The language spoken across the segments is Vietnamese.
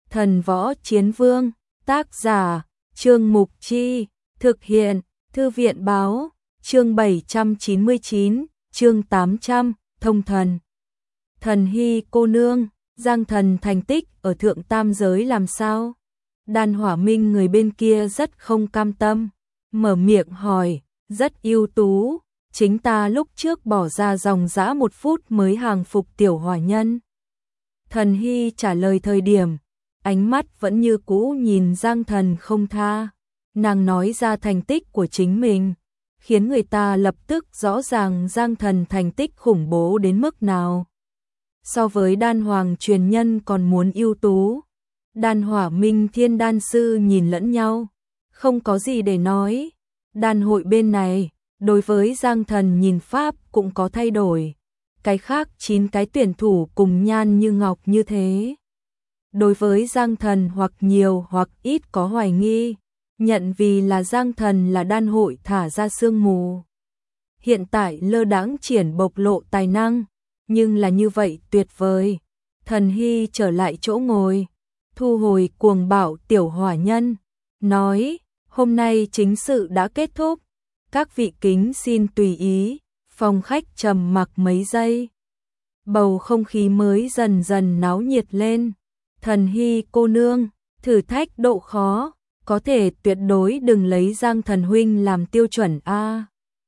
Thần Võ Chiến Vương, tác giả, Trương Mục Chi, thực hiện, Thư viện báo, chương 799, chương 800, thông thần. Thần Hy cô nương, Giang Thần thành tích ở thượng tam giới làm sao? Đan Hỏa Minh người bên kia rất không cam tâm, mở miệng hỏi, rất ưu tú, chính ta lúc trước bỏ ra dòng dã 1 phút mới hàng phục tiểu hỏa nhân. Thần Hy trả lời thời điểm, ánh mắt vẫn như cũ nhìn Giang Thần không tha, nàng nói ra thành tích của chính mình, khiến người ta lập tức rõ ràng Giang Thần thành tích khủng bố đến mức nào. So với Đan Hoàng truyền nhân còn muốn ưu tú. Đan Hỏa Minh Thiên Đan Sư nhìn lẫn nhau, không có gì để nói. Đan hội bên này, đối với Giang Thần nhìn pháp cũng có thay đổi. Cái khác 9 cái tuyển thủ cùng nhan như ngọc như thế. Đối với Giang Thần hoặc nhiều hoặc ít có hoài nghi, nhận vì là Giang Thần là đan hội thả ra sương mù. Hiện tại lơ đãng triển bộc lộ tài năng, nhưng là như vậy tuyệt vời. Thần Hy trở lại chỗ ngồi, thu hồi cuồng bạo tiểu hỏa nhân, nói, hôm nay chính sự đã kết thúc, các vị kính xin tùy ý. Phòng khách trầm mặc mấy giây, bầu không khí mới dần dần náo nhiệt lên. Thần Hy cô nương, thử thách độ khó, có thể tuyệt đối đừng lấy Giang Thần huynh làm tiêu chuẩn a.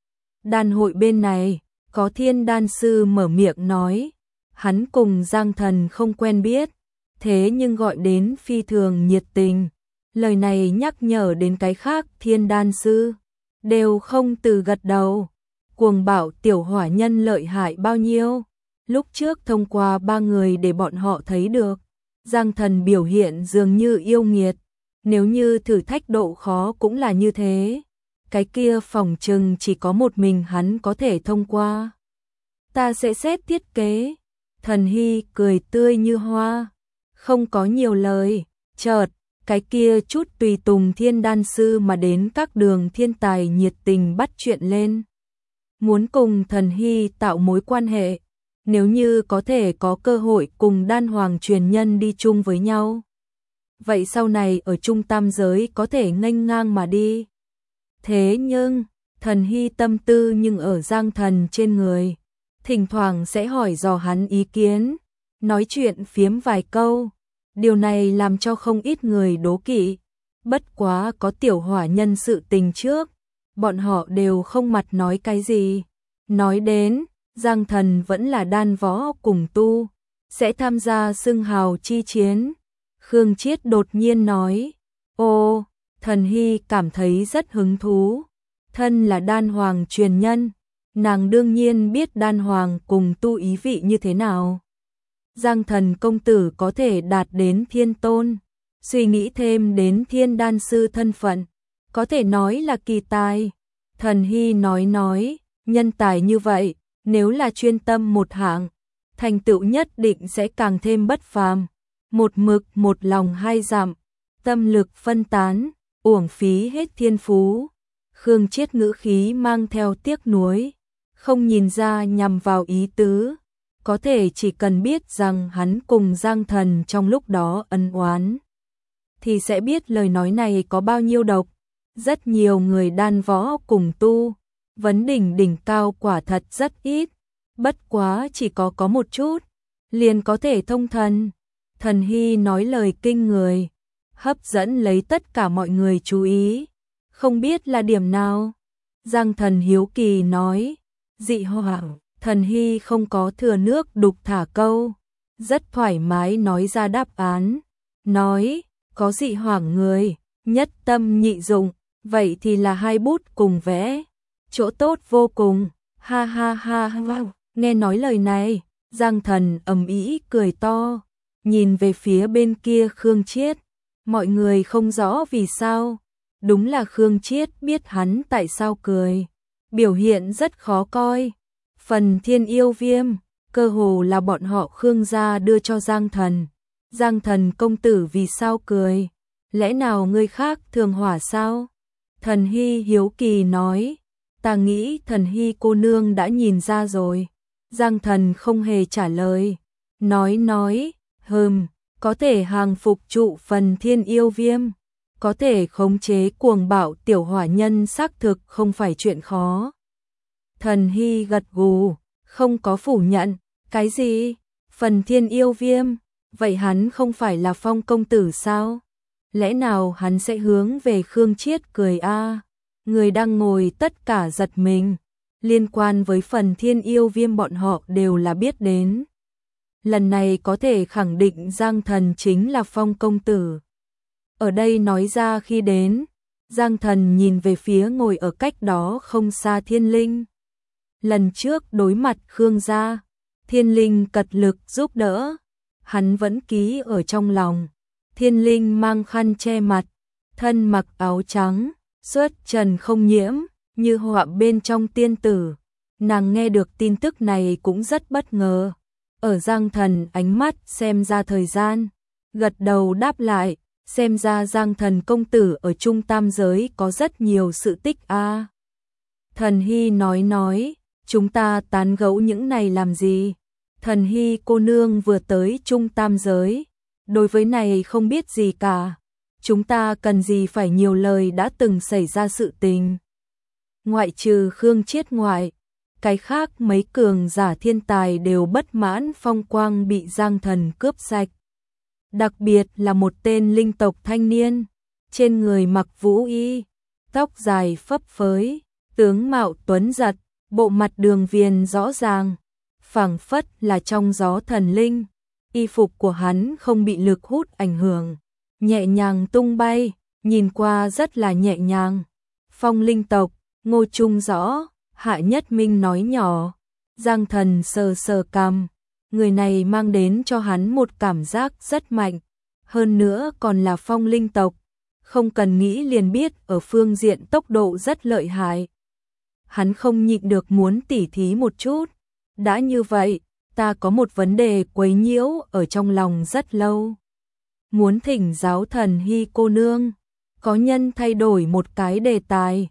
Đan hội bên này, có Thiên Đan Sư mở miệng nói, hắn cùng Giang Thần không quen biết, thế nhưng gọi đến phi thường nhiệt tình. Lời này nhắc nhở đến cái khác Thiên Đan Sư, đều không từ gật đầu. Cuồng bạo tiểu hỏa nhân lợi hại bao nhiêu, lúc trước thông qua 3 người để bọn họ thấy được. Giang Thần biểu hiện dường như yêu nghiệt, nếu như thử thách độ khó cũng là như thế, cái kia phỏng chừng chỉ có một mình hắn có thể thông qua. Ta sẽ xét thiết kế. Thần Hy cười tươi như hoa, không có nhiều lời, chợt, cái kia chút tùy tùng Thiên Đan Sư mà đến các đường thiên tài nhiệt tình bắt chuyện lên. Muốn cùng Thần Hy tạo mối quan hệ, nếu như có thể có cơ hội cùng Đan Hoàng truyền nhân đi chung với nhau. Vậy sau này ở trung tam giới có thể nghênh ngang mà đi. Thế nhưng, Thần Hy tâm tư nhưng ở Giang Thần trên người, thỉnh thoảng sẽ hỏi dò hắn ý kiến, nói chuyện phiếm vài câu. Điều này làm cho không ít người đố kỵ. Bất quá có tiểu hỏa nhân sự tình trước, bọn họ đều không mặt nói cái gì. Nói đến, Giang Thần vẫn là đan võ cùng tu, sẽ tham gia xưng hào chi chiến. Khương Chiết đột nhiên nói, ô, Thần Hy cảm thấy rất hứng thú. Thân là đan hoàng truyền nhân, nàng đương nhiên biết đan hoàng cùng tu ý vị như thế nào. Giang Thần công tử có thể đạt đến thiên tôn, suy nghĩ thêm đến Thiên Đan Sư thân phận, có thể nói là kỳ tài. Thần Hy nói, nhân tài như vậy, nếu là chuyên tâm một hạng, thành tựu nhất định sẽ càng thêm bất phàm. Một mực một lòng 2 dặm, tâm lực phân tán, uổng phí hết thiên phú. Khương Chiết ngữ khí mang theo tiếc nuối, không nhìn ra nhằm vào ý tứ. Có thể chỉ cần biết rằng hắn cùng Giang Thần trong lúc đó ân oán, thì sẽ biết lời nói này có bao nhiêu độc. Rất nhiều người đan võ cùng tu, vấn đỉnh cao quả thật rất ít, bất quá chỉ có một chút, liền có thể thông thần. Thần Hy nói lời kinh người, hấp dẫn lấy tất cả mọi người chú ý. Không biết là điểm nào? Giang Thần hiếu kỳ nói, dị hỏa. Thần Hy không có thừa nước đục thả câu, rất thoải mái nói ra đáp án, nói, có dị hoảng người, nhất tâm nhị dụng, vậy thì là 2 bút cùng vẽ, chỗ tốt vô cùng, ha ha ha ha. Nghe nói lời này, Giang Thần ầm ĩ cười to, nhìn về phía bên kia Khương Chiết, mọi người không rõ vì sao, đúng là Khương Chiết biết hắn tại sao cười, biểu hiện rất khó coi. Phần Thiên Yêu Viêm, cơ hồ là bọn họ Khương gia đưa cho Giang Thần. Giang Thần công tử vì sao cười? Lẽ nào người khác thường hỏa sao? Thần Hy hiếu kỳ nói, ta nghĩ Thần Hy cô nương đã nhìn ra rồi. Giang Thần không hề trả lời, nói, có thể hàng phục trụ phần thiên yêu viêm, có thể khống chế cuồng bạo tiểu hỏa nhân xác thực không phải chuyện khó. Thần Hy gật gù, không có phủ nhận, cái gì? Phần thiên yêu viêm, vậy hắn không phải là Phong công tử sao? Lẽ nào hắn sẽ hướng về Khương Triết cười a? Người đang ngồi tất cả giật mình, liên quan với phần thiên yêu viêm bọn họ đều là biết đến. Lần này có thể khẳng định Giang Thần chính là Phong công tử. Ở đây nói ra khi đến, Giang Thần nhìn về phía ngồi ở cách đó không xa Thiên Linh. Lần trước đối mặt Khương gia, Thiên Linh cật lực giúp đỡ, hắn vẫn ký ở trong lòng. Thiên Linh mang khăn che mặt, thân mặc áo trắng, xuất trần không nhiễm, như họa bên trong tiên tử. Nàng nghe được tin tức này cũng rất bất ngờ. Ở Giang Thần ánh mắt xem ra thời gian, gật đầu đáp lại, xem ra Giang Thần công tử ở Trung Tam giới có rất nhiều sự tích a. Thần Hy nói, chúng ta tán gẫu những này làm gì? Thần Hy cô nương vừa tới Trung Tam giới, đối với này không biết gì cả. Chúng ta cần gì phải nhiều lời đã từng xảy ra sự tình. Ngoại trừ Khương Triết ngoại, cái khác mấy cường giả thiên tài đều bất mãn Phong quang bị Giang Thần cướp sạch. Đặc biệt là một tên linh tộc thanh niên, trên người mặc vũ y, tóc dài phấp phới, tướng mạo tuấn giật, bộ mặt đường viền rõ ràng, phảng phất là trong gió thần linh. Y phục của hắn không bị lực hút ảnh hưởng, nhẹ nhàng tung bay, nhìn qua rất là nhẹ nhàng. Phong linh tộc, Ngô Trung rõ, Hạ Nhất Minh nói nhỏ. Giang Thần sờ sờ cằm, người này mang đến cho hắn một cảm giác rất mạnh, hơn nữa còn là phong linh tộc, không cần nghĩ liền biết ở phương diện tốc độ rất lợi hại. Hắn không nhịn được muốn tỉ thí một chút. Đã như vậy, ta có một vấn đề quấy nhiễu ở trong lòng rất lâu. Muốn thỉnh giáo Thần Hy cô nương, có nhân thay đổi một cái đề tài.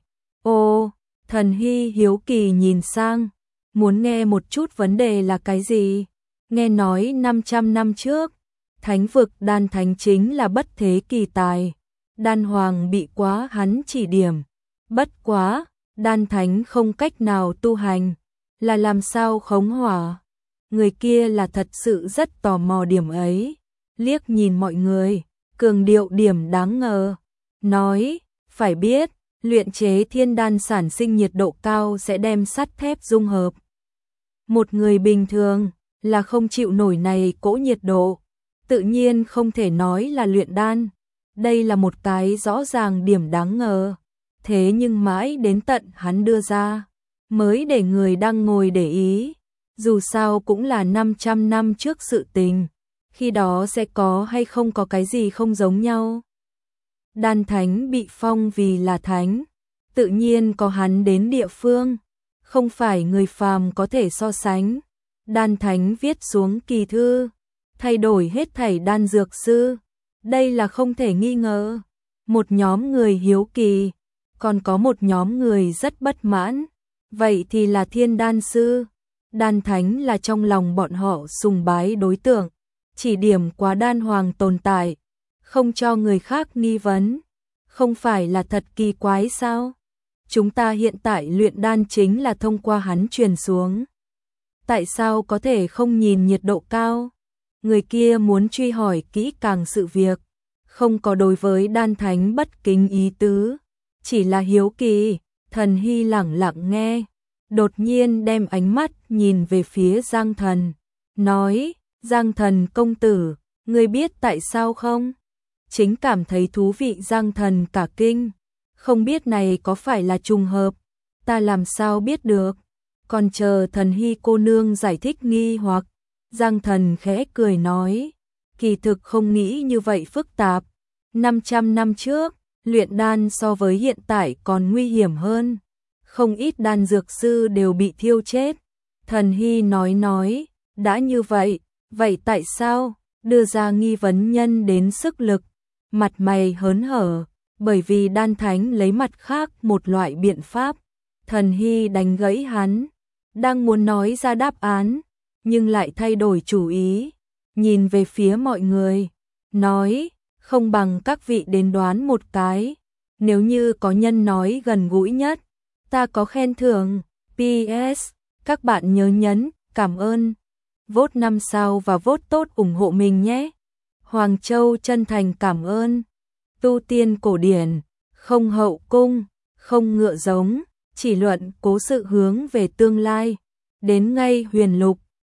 Ô, Thần Hy hiếu kỳ nhìn sang, muốn nghe một chút vấn đề là cái gì? Nghe nói 500 năm trước, thánh vực Đan Thánh chính là bất thế kỳ tài. Đan Hoàng bị quá hắn chỉ điểm. Bất quá, Đan Thánh không cách nào tu hành, là làm sao khống hỏa? Người kia là thật sự rất tò mò điểm ấy. Liếc nhìn mọi người, cường điệu điểm đáng ngờ. Nói, phải biết, luyện chế thiên đan sản sinh nhiệt độ cao sẽ đem sắt thép dung hợp. Một người bình thường là không chịu nổi này cỗ nhiệt độ, tự nhiên không thể nói là luyện đan. Đây là một cái rõ ràng điểm đáng ngờ. Thế nhưng mãi đến tận hắn đưa ra, mới để người đang ngồi để ý. Dù sao cũng là 500 năm trước sự tình, khi đó sẽ có hay không có cái gì không giống nhau. Đan Thánh bị phong vì là thánh, tự nhiên có hắn đến địa phương, không phải người phàm có thể so sánh. Đan Thánh viết xuống kỳ thư, thay đổi hết thảy đan dược sư, đây là không thể nghi ngờ. Một nhóm người hiếu kỳ, còn có một nhóm người rất bất mãn, vậy thì là thiên đan sư. Đan Thánh là trong lòng bọn họ sùng bái đối tượng, chỉ điểm quá Đan Hoàng tồn tại, không cho người khác nghi vấn, không phải là thật kỳ quái sao? Chúng ta hiện tại luyện đan chính là thông qua hắn truyền xuống. Tại sao có thể không nhìn nhiệt độ cao? Người kia muốn truy hỏi kỹ càng sự việc, không có đối với Đan Thánh bất kính ý tứ, chỉ là hiếu kỳ. Thần Hy lẳng lặng nghe, đột nhiên đem ánh mắt nhìn về phía Giang Thần, nói, Giang Thần công tử, ngươi biết tại sao không? Chính cảm thấy thú vị. Giang Thần cả kinh, không biết này có phải là trùng hợp, ta làm sao biết được, còn chờ Thần Hy cô nương giải thích nghi hoặc. Giang Thần khẽ cười nói, kỳ thực không nghĩ như vậy phức tạp. 500 năm trước, luyện đan so với hiện tại còn nguy hiểm hơn, không ít đan dược sư đều bị thiêu chết. Thần Hy nói, đã như vậy, vậy tại sao? Đưa ra nghi vấn nhân đến sức lực, mặt mày hớn hở, bởi vì Đan Thánh lấy mặt khác một loại biện pháp. Thần Hy đánh gãy hắn, đang muốn nói ra đáp án, nhưng lại thay đổi chủ ý, nhìn về phía mọi người, nói, không bằng các vị đến đoán một cái. Nếu như có nhân nói gần gũi nhất, ta có khen thưởng. PS, các bạn nhớ nhấn, cảm ơn. Vote 5 sao và vote tốt ủng hộ mình nhé. Hoàng Châu chân thành cảm ơn. Tu tiên cổ điển, không hậu cung, không ngựa giống, chỉ luận cố sự hướng về tương lai. Đến ngay huyền lục.